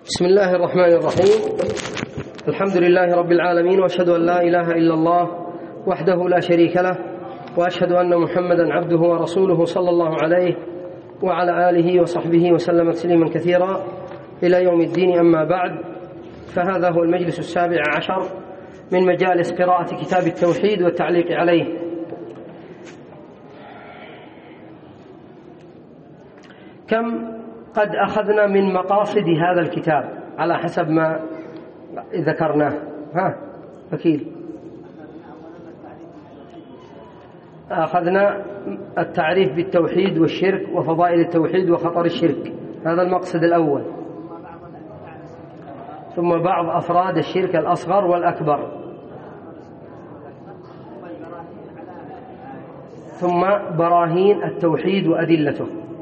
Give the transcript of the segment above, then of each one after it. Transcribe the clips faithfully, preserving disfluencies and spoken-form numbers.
بسم الله الرحمن الرحيم. الحمد لله رب العالمين، وأشهد أن لا إله إلا الله وحده لا شريك له، وأشهد أن محمدا عبده ورسوله صلى الله عليه وعلى آله وصحبه وسلم تسليما كثيرا إلى يوم الدين. أما بعد، فهذا هو المجلس السابع عشر من مجالس قراءة كتاب التوحيد والتعليق عليه. كم قد أخذنا من مقاصد هذا الكتاب على حسب ما ذكرناه؟ ها وكيل، أخذنا التعريف بالتوحيد والشرك وفضائل التوحيد وخطر الشرك، هذا المقصد الأول. ثم بعض أفراد الشرك الأصغر والأكبر، ثم براهين التوحيد وأدلته.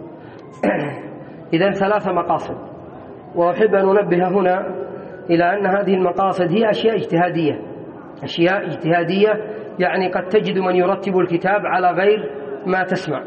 إذن ثلاث مقاصد، وأحب أن أنبه هنا إلى أن هذه المقاصد هي أشياء اجتهادية أشياء اجتهادية يعني قد تجد من يرتب الكتاب على غير ما تسمع،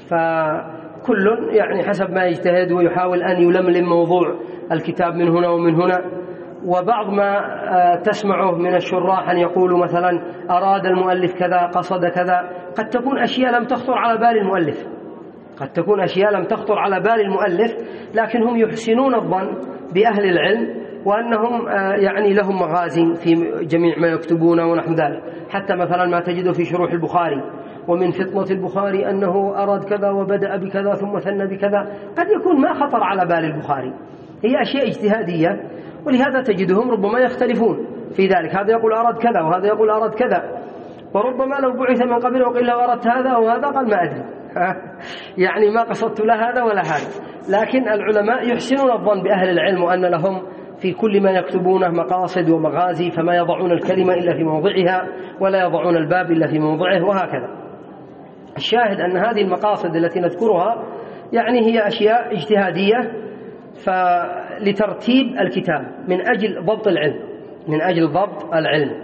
فكل يعني حسب ما يجتهد ويحاول أن يلملم موضوع الكتاب من هنا ومن هنا. وبعض ما تسمعه من الشراح أن يقولوا مثلا أراد المؤلف كذا، قصد كذا، قد تكون أشياء لم تخطر على بال المؤلف قد تكون أشياء لم تخطر على بال المؤلف لكن هم يحسنون الظن بأهل العلم وأنهم يعني لهم مغازي في جميع ما يكتبون ونحو ذلك. حتى مثلا ما تجده في شروح البخاري، ومن فطنة البخاري أنه أراد كذا وبدأ بكذا ثم ثنى بكذا، قد يكون ما خطر على بال البخاري. هي أشياء اجتهادية، ولهذا تجدهم ربما يختلفون في ذلك، هذا يقول أراد كذا وهذا يقول أراد كذا، وربما لو بعث من قبله وقيل له أردت هذا وهذا قال ما أدري يعني ما قصدت لا هذا ولا هذا. لكن العلماء يحسنون الظن بأهل العلم وأن لهم في كل ما يكتبونه مقاصد ومغازي، فما يضعون الكلمة إلا في موضعها ولا يضعون الباب إلا في موضعه، وهكذا. الشاهد أن هذه المقاصد التي نذكرها يعني هي أشياء اجتهادية فلترتيب الكتاب من أجل ضبط العلم من أجل ضبط العلم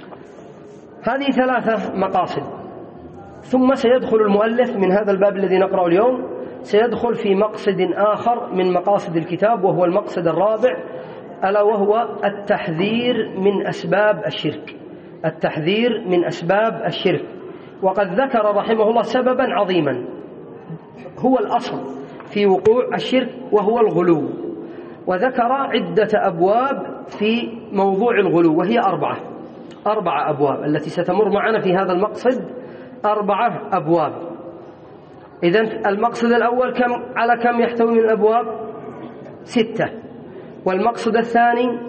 هذه ثلاثة مقاصد. ثم سيدخل المؤلف من هذا الباب الذي نقرأه اليوم، سيدخل في مقصد آخر من مقاصد الكتاب، وهو المقصد الرابع، ألا وهو التحذير من أسباب الشرك التحذير من أسباب الشرك. وقد ذكر رحمه الله سببا عظيما هو الأصل في وقوع الشرك، وهو الغلو، وذكر عدة أبواب في موضوع الغلو، وهي أربعة أربعة أبواب التي ستمر معنا في هذا المقصد، أربعة أبواب. إذن المقصد الأول كم على كم يحتوي من الأبواب؟ ستة. والمقصد الثاني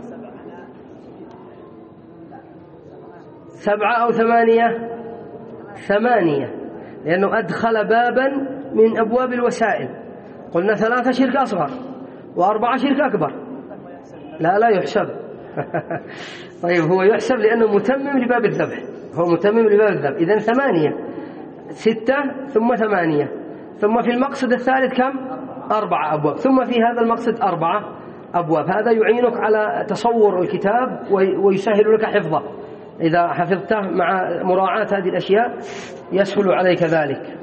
سبعة أو ثمانية؟ ثمانية، لأنه أدخل بابا من أبواب الوسائل. قلنا ثلاثة شرك أصغر وأربعة شرك أكبر. لا لا يحسب طيب هو يحسب لأنه متمم لباب الذبح هو متمم لباب الذبح. إذن ثمانية، ستة ثم ثمانية، ثم في المقصد الثالث كم؟ أربعة أبواب، ثم في هذا المقصد أربعة أبواب. هذا يعينك على تصور الكتاب ويسهل لك حفظه، إذا حفظته مع مراعاة هذه الأشياء يسهل عليك ذلك.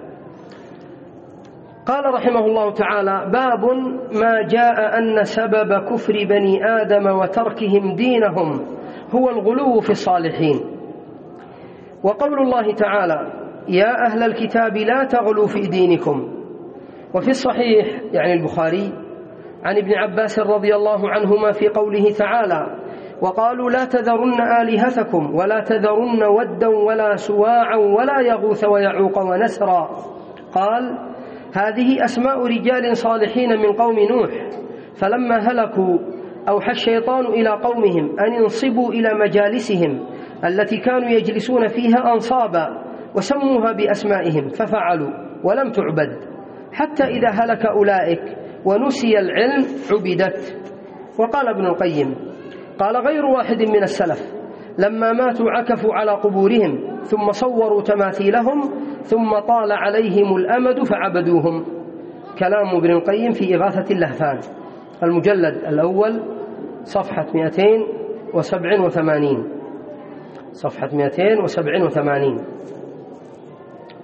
قال رحمه الله تعالى: باب ما جاء أن سبب كفر بني آدم وتركهم دينهم هو الغلو في الصالحين. وقول الله تعالى: يا أهل الكتاب لا تغلوا في دينكم. وفي الصحيح يعني البخاري عن ابن عباس رضي الله عنهما في قوله تعالى: وقالوا لا تذرن آلهتكم ولا تذرن ودا ولا سواعا ولا يغوث ويعوق ونسرا. قال: هذه أسماء رجال صالحين من قوم نوح، فلما هلكوا أوحى الشيطان إلى قومهم أن ينصبوا إلى مجالسهم التي كانوا يجلسون فيها أنصابا، وسموها بأسمائهم، ففعلوا ولم تعبد، حتى إذا هلك أولئك ونسي العلم عبدت. وقال ابن القيم: قال غير واحد من السلف لما ماتوا عكفوا على قبورهم ثم صوروا تماثيلهم ثم طال عليهم الأمد فعبدوهم. كلام ابن القيم في إغاثة اللهفان، المجلد الأول صفحة مئتين وسبع وثمانين صفحة مئتين وسبع وثمانين.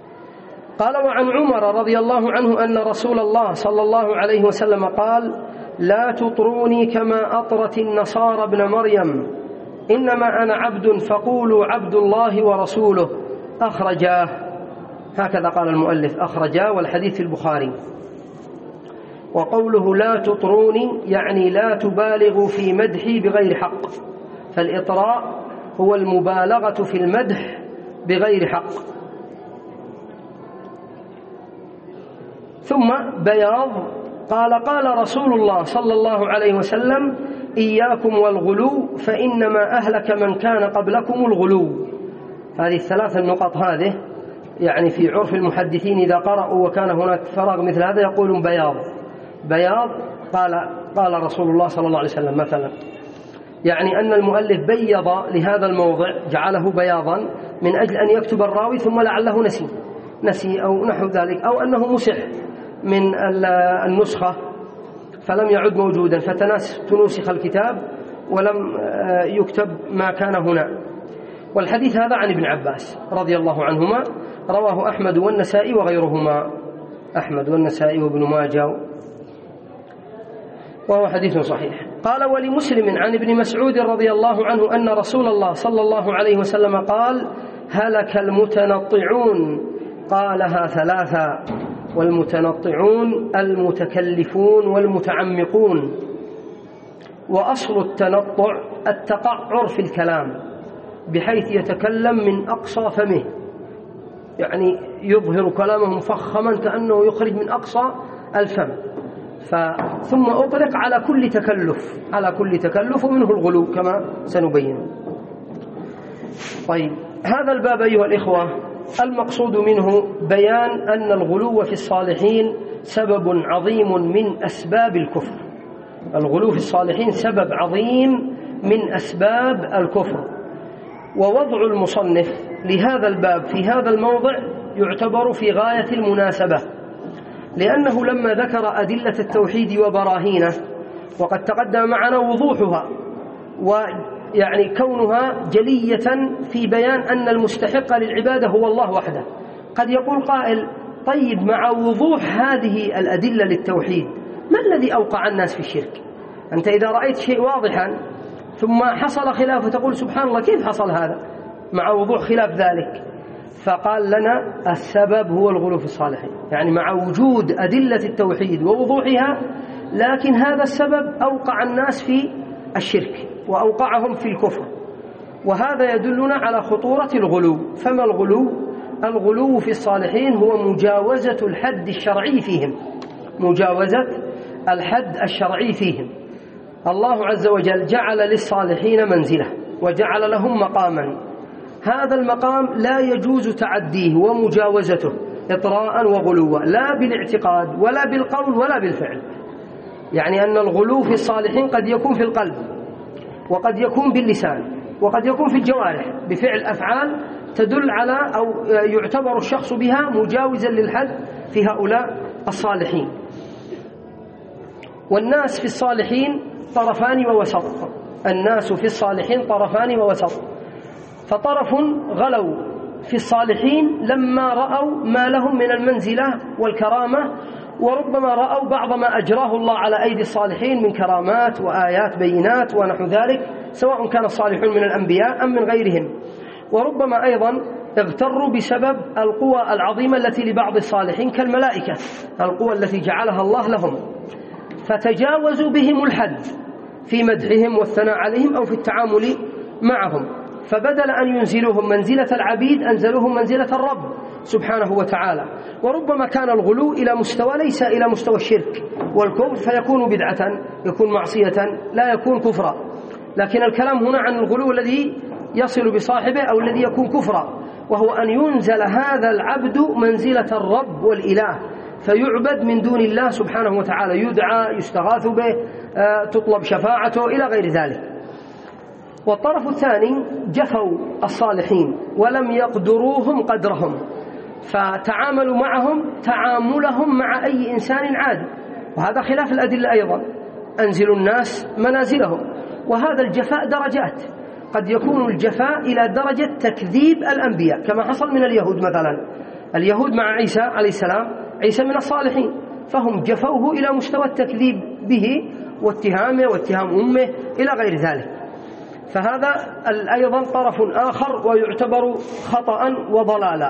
قال: وعن عمر رضي الله عنه أن رسول الله صلى الله عليه وسلم قال: لا تطروني كما أطرت النصارى ابن مريم، إنما أنا عبد فقولوا عبد الله ورسوله، أخرجاه. هكذا قال المؤلف أخرجاه، والحديث في البخاري. وقوله لا تطروني يعني لا تبالغوا في مدحي بغير حق، فالإطراء هو المبالغة في المدح بغير حق. ثم بياض، قال قال رسول الله صلى الله عليه وسلم إياكم والغلو فإنما أهلك من كان قبلكم الغلو. هذه الثلاث النقط هذه يعني في عرف المحدثين إذا قرأوا وكان هناك فراغ مثل هذا يقولون بياض. بياض قال قال رسول الله صلى الله عليه وسلم مثلا، يعني أن المؤلف بيض لهذا الموضع جعله بياضا من أجل أن يكتب الراوي ثم لعله نسي نسي أو نحو ذلك، أو أنه مسح من النسخة فلم يعد موجودا فتنسخ الكتاب ولم يكتب ما كان هنا. والحديث هذا عن ابن عباس رضي الله عنهما، رواه أحمد والنسائي وغيرهما، أحمد والنسائي وابن ماجه، وهو حديث صحيح. قال ولمسلم عن ابن مسعود رضي الله عنه أن رسول الله صلى الله عليه وسلم قال هلك المتنطعون، قالها ثلاثا، والمتنطعون المتكلفون والمتعمقون. وأصل التنطع التقعر في الكلام بحيث يتكلم من أقصى فمه، يعني يظهر كلامه مفخما كأنه يخرج من أقصى الفم، ثم أطلق على كل تكلف على كل تكلف ومنه الغلو كما سنبين. طيب، هذا الباب أيها الإخوة المقصود منه بيان أن الغلو في الصالحين سبب عظيم من أسباب الكفر. الغلو في الصالحين سبب عظيم من أسباب الكفر. ووضع المصنف لهذا الباب في هذا الموضع يعتبر في غاية المناسبة، لأنه لما ذكر أدلة التوحيد وبراهينه وقد تقدم معنا وضوحها ويعني كونها جلية في بيان أن المستحق للعبادة هو الله وحده، قد يقول قائل طيب مع وضوح هذه الأدلة للتوحيد ما الذي أوقع الناس في الشرك؟ أنت إذا رأيت شيء واضحا ثم حصل خلافه تقول سبحان الله كيف حصل هذا مع وضوح خلاف ذلك؟ فقال لنا السبب هو الغلو في الصالحين، يعني مع وجود أدلة التوحيد ووضوحها لكن هذا السبب أوقع الناس في الشرك وأوقعهم في الكفر، وهذا يدلنا على خطورة الغلو. فما الغلو؟ الغلو في الصالحين هو مجاوزة الحد الشرعي فيهم، مجاوزة الحد الشرعي فيهم. الله عز وجل جعل للصالحين منزلة وجعل لهم مقاما، هذا المقام لا يجوز تعديه ومجاوزته إطراء وغلوا، لا بالاعتقاد ولا بالقول ولا بالفعل. يعني أن الغلو في الصالحين قد يكون في القلب وقد يكون باللسان وقد يكون في الجوارح بفعل أفعال تدل على أو يعتبر الشخص بها مجاوزا للحد في هؤلاء الصالحين. والناس في الصالحين طرفان ووسط، الناس في الصالحين طرفان ووسط، فطرف غلوا في الصالحين لما رأوا ما لهم من المنزلة والكرامة، وربما رأوا بعض ما أجراه الله على أيدي الصالحين من كرامات وآيات بينات ونحو ذلك، سواء كان الصالحون من الأنبياء أم من غيرهم. وربما أيضا اغتروا بسبب القوى العظيمة التي لبعض الصالحين كالملائكة، القوى التي جعلها الله لهم، فتجاوزوا بهم الحد في مدحهم والثناء عليهم أو في التعامل معهم، فبدل أن ينزلوهم منزلة العبيد أنزلوهم منزلة الرب سبحانه وتعالى. وربما كان الغلو إلى مستوى ليس إلى مستوى الشرك والكفر فيكون بدعة، يكون معصية لا يكون كفرا، لكن الكلام هنا عن الغلو الذي يصل بصاحبه أو الذي يكون كفرا، وهو أن ينزل هذا العبد منزلة الرب والإله فيعبد من دون الله سبحانه وتعالى، يدعى يستغاث به، تطلب شفاعته إلى غير ذلك. والطرف الثاني جفوا الصالحين ولم يقدروهم قدرهم، فتعاملوا معهم تعاملهم مع أي إنسان عادي، وهذا خلاف الأدلة أيضا، أنزلوا الناس منازلهم. وهذا الجفاء درجات، قد يكون الجفاء إلى درجة تكذيب الأنبياء كما حصل من اليهود مثلا، اليهود مع عيسى عليه السلام، عيسى من الصالحين، فهم جفوه إلى مستوى التكذيب به واتهامه واتهام أمه إلى غير ذلك. فهذا أيضا طرف آخر ويعتبر خطأ وضلالا.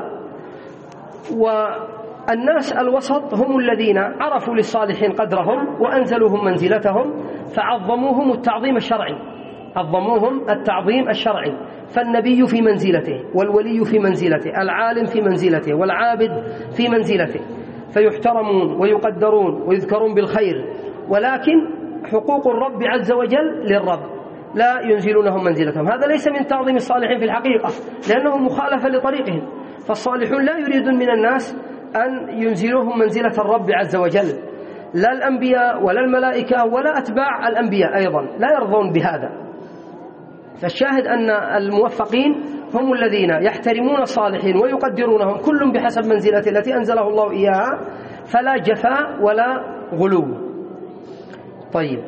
والناس الوسط هم الذين عرفوا للصالحين قدرهم وأنزلوهم منزلتهم فعظموهم التعظيم الشرعي، عظموهم التعظيم الشرعي. فالنبي في منزلته، والولي في منزلته، العالم في منزلته، والعابد في منزلته، فيحترمون ويقدرون ويذكرون بالخير. ولكن حقوق الرب عز وجل للرب، لا ينزلونهم منزلتهم. هذا ليس من تعظيم الصالحين في الحقيقة، لأنه مخالفة لطريقهم. فالصالحون لا يريدون من الناس أن ينزلوهم منزلة الرب عز وجل، لا الأنبياء ولا الملائكة ولا أتباع الأنبياء أيضا لا يرضون بهذا. فالشاهد أن الموفقين هم الذين يحترمون الصالحين ويقدرونهم كل بحسب منزلته التي أنزله الله إياها، فلا جفاء ولا غلو. طيب،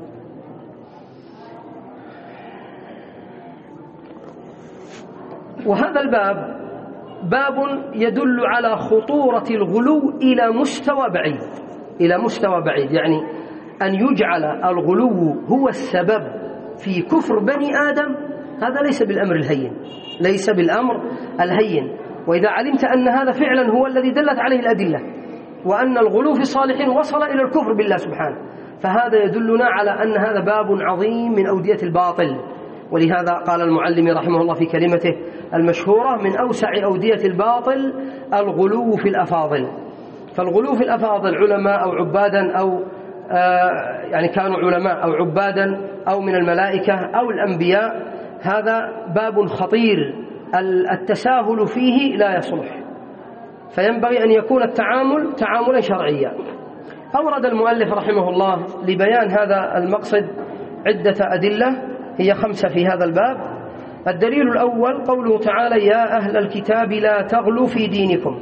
وهذا الباب باب يدل على خطورة الغلو إلى مستوى بعيد، إلى مستوى بعيد، يعني أن يجعل الغلو هو السبب في كفر بني آدم. هذا ليس بالأمر الهين، ليس بالأمر الهين. وإذا علمت أن هذا فعلا هو الذي دلت عليه الأدلة، وأن الغلو في الصالحين وصل إلى الكفر بالله سبحانه، فهذا يدلنا على أن هذا باب عظيم من أودية الباطل. ولهذا قال المعلم رحمه الله في كلمته المشهورة: من أوسع أودية الباطل الغلو في الأفاضل. فالغلو في الأفاضل علماء أو عبادا أو آه يعني كانوا علماء أو عبادا أو من الملائكة أو الأنبياء، هذا باب خطير التساهل فيه لا يصلح، فينبغي أن يكون التعامل تعاملا شرعيا. أورد المؤلف رحمه الله لبيان هذا المقصد عدة أدلة، هي خمسة في هذا الباب. الدليل الأول قوله تعالى: يا أهل الكتاب لا تغلوا في دينكم.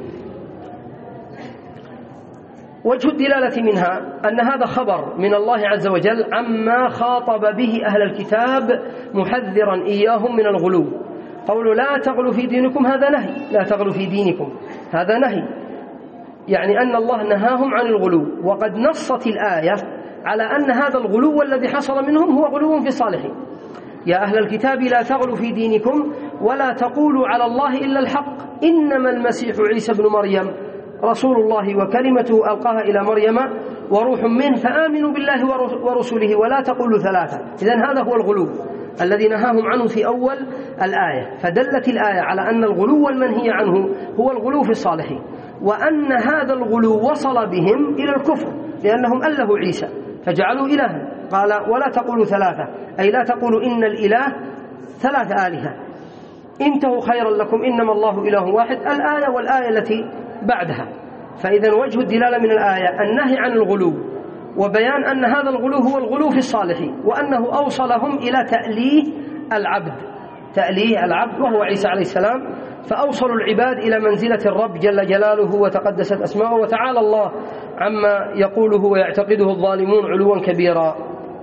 وجه الدلالة منها أن هذا خبر من الله عز وجل عما خاطب به أهل الكتاب محذرا إياهم من الغلو. قوله لا تغلوا في دينكم هذا نهي، لا تغلوا في دينكم هذا نهي، يعني أن الله نهاهم عن الغلو. وقد نصت الآية على أن هذا الغلو الذي حصل منهم هو غلو في الصالحين. يا أهل الكتاب لا تغلوا في دينكم ولا تقولوا على الله إلا الحق إنما المسيح عيسى ابن مريم رسول الله وكلمته ألقاها إلى مريم وروح منه فآمنوا بالله ورسوله ولا تقولوا ثلاثة. إذن هذا هو الغلو الذي نهاهم عنه في أول الآية. فدلت الآية على أن الغلو المنهي عنه هو الغلو في الصالحين، وأن هذا الغلو وصل بهم إلى الكفر لأنهم ألهوا عيسى فجعلوا إلها. قال ولا تقولوا ثلاثة، أي لا تقولوا إن الإله ثلاث آلهة، انتهوا خيرا لكم إنما الله إله واحد، الآية والآية التي بعدها. فإذا وجه الدلالة من الآية النهي عن الغلو، وبيان أن هذا الغلو هو الغلو في الصالحين، وأنه أوصلهم إلى تأليه العبد، تأليه العبد وهو عيسى عليه السلام، فأوصلوا العباد إلى منزلة الرب جل جلاله وتقدست أسماؤه وتعالى الله عما يقوله ويعتقده الظالمون علوا كبيرا.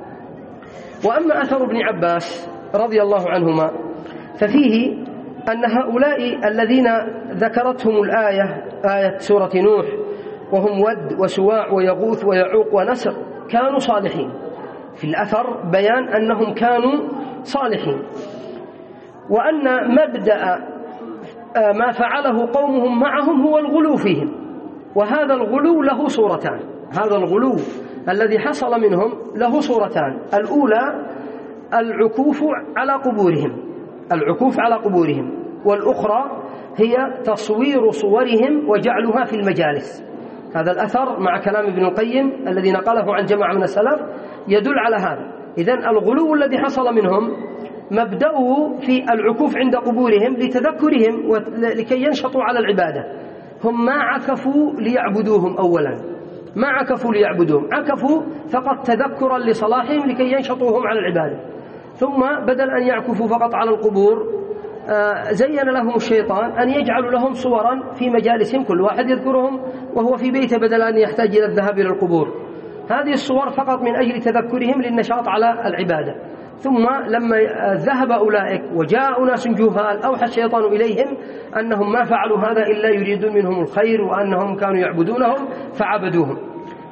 وأما أثر ابن عباس رضي الله عنهما ففيه أن هؤلاء الذين ذكرتهم الآية، آية سورة نوح، وهم ود وسواع ويغوث ويعوق ونسر، كانوا صالحين. في الأثر بيان أنهم كانوا صالحين، وأن مبدأ ما فعله قومهم معهم هو الغلو فيهم. وهذا الغلو له صورتان، هذا الغلو الذي حصل منهم له صورتان. الأولى العكوف على قبورهم، العكوف على قبورهم، والأخرى هي تصوير صورهم وجعلها في المجالس. هذا الأثر مع كلام ابن القيم الذي نقله عن جماعة من السلف يدل على هذا. إذن الغلو الذي حصل منهم مبدأه في العكوف عند قبورهم لتذكرهم ولكي ينشطوا على العبادة. هم ما عكفوا ليعبدوهم أولا، ما عكفوا ليعبدوهم، عكفوا فقط تذكرا لصلاحهم لكي ينشطوا هم على العبادة. ثم بدل أن يعكفوا فقط على القبور زين لهم الشيطان أن يجعلوا لهم صورا في مجالسهم، كل واحد يذكرهم وهو في بيته بدل أن يحتاج إلى الذهاب إلى القبور. هذه الصور فقط من أجل تذكرهم للنشاط على العبادة. ثم لما ذهب أولئك وجاء أناس جهال أوحى الشيطان إليهم أنهم ما فعلوا هذا إلا يريدون منهم الخير، وأنهم كانوا يعبدونهم فعبدوهم.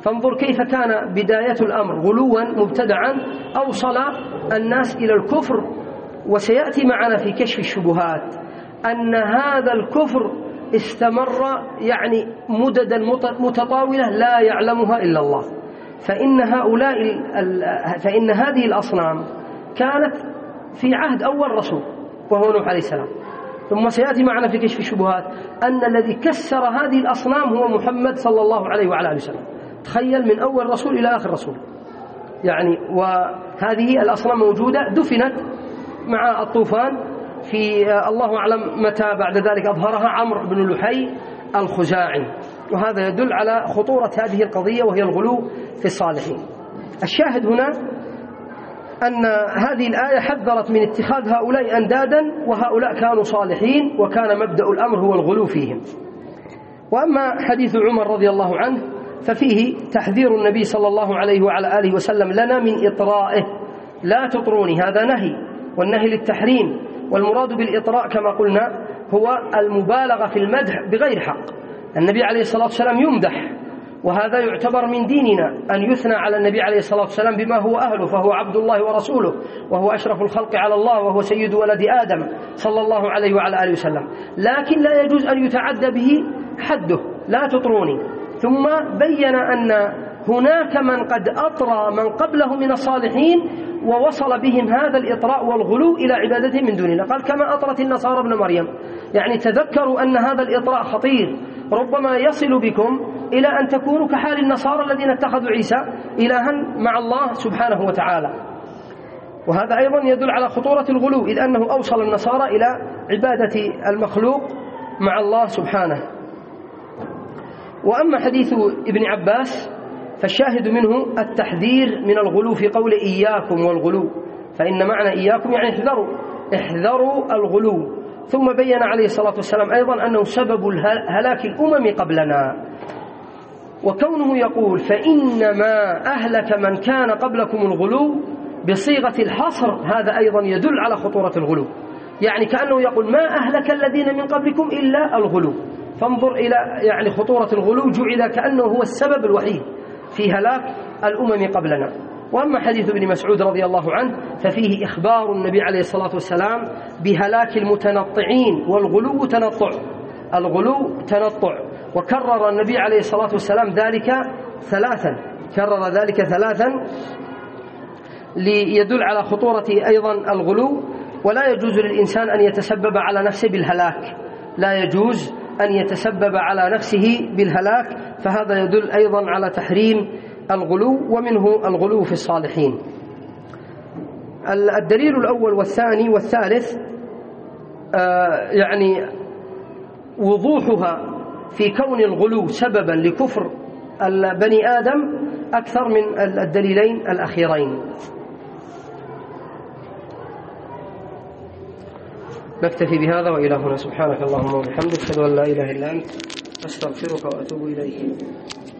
فانظر كيف كان بداية الأمر غلوا مبتدعا أوصل الناس إلى الكفر. وسيأتي معنا في كشف الشبهات أن هذا الكفر استمر يعني مددا متطاولة لا يعلمها إلا الله. فإن هؤلاء فإن هذه الأصنام كانت في عهد أول رسول وهو نوح عليه السلام. ثم سيأتي معنا في كشف الشبهات أن الذي كسر هذه الأصنام هو محمد صلى الله عليه وعلى آله وسلم. تخيل من أول رسول إلى آخر رسول يعني. وهذه الأصنام موجودة دفنت مع الطوفان في الله أعلم متى بعد ذلك أظهرها عمرو بن لحي الخزاعي. وهذا يدل على خطورة هذه القضية وهي الغلو في الصالحين. الشاهد هنا أن هذه الآية حذرت من اتخاذ هؤلاء أندادا وهؤلاء كانوا صالحين وكان مبدأ الأمر هو الغلو فيهم. وأما حديث عمر رضي الله عنه ففيه تحذير النبي صلى الله عليه وعلى آله وسلم لنا من إطرائه. لا تطروني، هذا نهي، والنهي للتحريم. والمراد بالإطراء كما قلنا هو المبالغة في المدح بغير حق. النبي عليه الصلاة والسلام يمدح، وهذا يعتبر من ديننا أن يثنى على النبي عليه الصلاة والسلام بما هو أهله، فهو عبد الله ورسوله، وهو أشرف الخلق على الله، وهو سيد ولد آدم صلى الله عليه وعلى آله وسلم. لكن لا يجوز أن يتعدى به حده، لا تطروني. ثم بين أن هناك من قد أطرى من قبله من الصالحين ووصل بهم هذا الإطراء والغلو إلى عبادته من دون الله. قال كما أطرت النصارى ابن مريم. يعني تذكروا أن هذا الإطراء خطير، ربما يصل بكم إلى أن تكونوا كحال النصارى الذين اتخذوا عيسى إلها مع الله سبحانه وتعالى. وهذا أيضا يدل على خطورة الغلو، إذ أنه أوصل النصارى إلى عبادة المخلوق مع الله سبحانه. وأما حديث ابن عباس فالشاهد منه التحذير من الغلو في قول إياكم والغلو، فإن معنى إياكم يعني احذروا احذروا الغلو. ثم بين عليه الصلاة والسلام أيضا أنه سبب هلاك الأمم قبلنا. وكونه يقول فإنما أهلك من كان قبلكم الغلو بصيغة الحصر، هذا أيضا يدل على خطورة الغلو. يعني كأنه يقول ما أهلك الذين من قبلكم إلا الغلو. فانظر إلى يعني خطورة الغلو، جعل كأنه هو السبب الوحيد في هلاك الأمم قبلنا. وأما حديث ابن مسعود رضي الله عنه ففيه إخبار النبي عليه الصلاة والسلام بهلاك المتنطعين، والغلو تنطع، الغلو تنطع. وكرر النبي عليه الصلاة والسلام ذلك ثلاثا، كرر ذلك ثلاثا ليدل على خطورة أيضا الغلو. ولا يجوز للإنسان أن يتسبب على نفسه بالهلاك، لا يجوز أن يتسبب على نفسه بالهلاك، فهذا يدل أيضا على تحريم الغلو، ومنه الغلو في الصالحين. الدليل الأول والثاني والثالث يعني وضوحها في كون الغلو سببا لكفر بني آدم أكثر من الدليلين الأخيرين. نكتفي بهذا وإلى هنا. سبحانك اللهم وبحمدك، أشهد أن لا إله إلا أنت، أستغفرك وأتوب إليك.